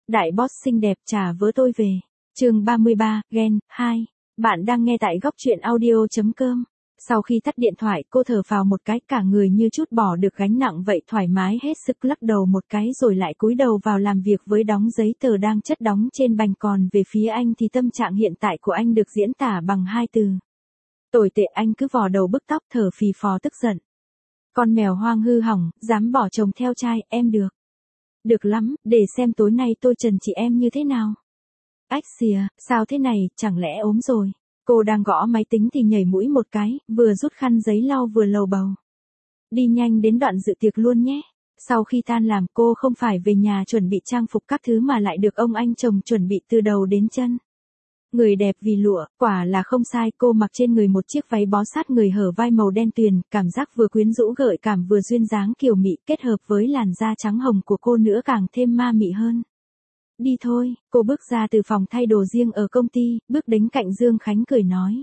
Đại boss xinh đẹp trả vớ tôi về. Chương 33, Ghen 2. Bạn đang nghe tại góc truyện audio.com. Sau khi tắt điện thoại, cô thở phào một cái, cả người như chút bỏ được gánh nặng vậy, thoải mái hết sức, lắc đầu một cái rồi lại cúi đầu vào làm việc với đống giấy tờ đang chất đóng trên bành. Còn về phía anh thì tâm trạng hiện tại của anh được diễn tả bằng 2 từ. Tồi tệ. Anh cứ vò đầu bứt tóc, thở phì phò tức giận. Con mèo hoang hư hỏng, dám bỏ chồng theo trai, em được. Được lắm, để xem tối nay tôi trần chị em như thế nào. Ách xìa, sao thế này, chẳng lẽ ốm rồi? Cô đang gõ máy tính thì nhảy mũi một cái, vừa rút khăn giấy lau vừa lầu bầu. Đi nhanh đến đoạn dự tiệc luôn nhé. Sau khi tan làm, cô không phải về nhà chuẩn bị trang phục các thứ mà lại được ông anh chồng chuẩn bị từ đầu đến chân. Người đẹp vì lụa, quả là không sai. Cô mặc trên người một chiếc váy bó sát người hở vai màu đen tuyền, cảm giác vừa quyến rũ gợi cảm vừa duyên dáng kiều mị, kết hợp với làn da trắng hồng của cô nữa càng thêm ma mị hơn. Đi thôi, cô bước ra từ phòng thay đồ riêng ở công ty, bước đến cạnh Dương Khánh cười nói.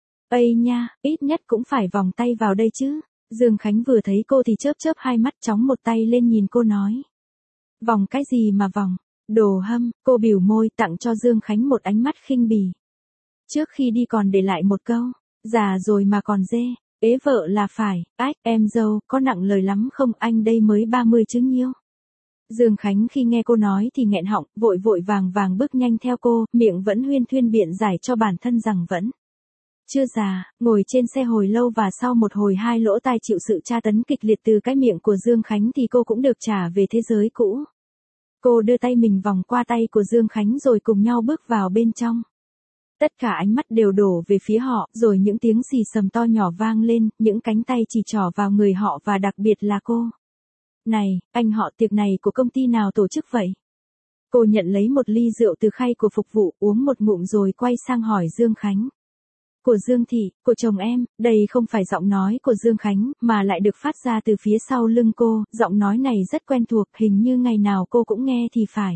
Ây nha, ít nhất cũng phải vòng tay vào đây chứ. Dương Khánh vừa thấy cô thì chớp chớp hai mắt, chóng một tay lên nhìn cô nói. Vòng cái gì mà vòng? Đồ hâm. Cô bỉu môi tặng cho Dương Khánh một ánh mắt khinh bỉ. Trước khi đi còn để lại một câu. Già rồi mà còn dê. Ế vợ là phải. Ách, em dâu, có nặng lời lắm không? Anh đây mới 30 chứ nhiêu. Dương Khánh khi nghe cô nói thì nghẹn họng, vội vội vàng vàng bước nhanh theo cô, miệng vẫn huyên thuyên biện giải cho bản thân rằng vẫn chưa già. Ngồi trên xe hồi lâu và sau một hồi hai lỗ tai chịu sự tra tấn kịch liệt từ cái miệng của Dương Khánh thì cô cũng được trả về thế giới cũ. Cô đưa tay mình vòng qua tay của Dương Khánh rồi cùng nhau bước vào bên trong. Tất cả ánh mắt đều đổ về phía họ, rồi những tiếng xì xầm to nhỏ vang lên, những cánh tay chỉ trỏ vào người họ và đặc biệt là cô. Này, anh họ, tiệc này của công ty nào tổ chức vậy? Cô nhận lấy một ly rượu từ khay của phục vụ, uống một ngụm rồi quay sang hỏi Dương Khánh. Của Dương Thị, của chồng em. Đây không phải giọng nói của Dương Khánh, mà lại được phát ra từ phía sau lưng cô, giọng nói này rất quen thuộc, hình như ngày nào cô cũng nghe thì phải.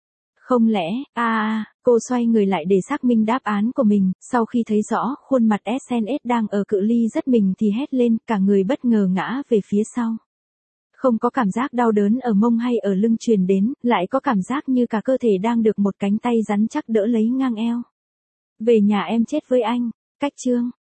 Không lẽ, cô xoay người lại để xác minh đáp án của mình, sau khi thấy rõ khuôn mặt SNS đang ở cự ly rất mình thì hét lên, cả người bất ngờ ngã về phía sau. Không có cảm giác đau đớn ở mông hay ở lưng truyền đến, lại có cảm giác như cả cơ thể đang được một cánh tay rắn chắc đỡ lấy ngang eo. Về nhà em chết với anh. Cách chương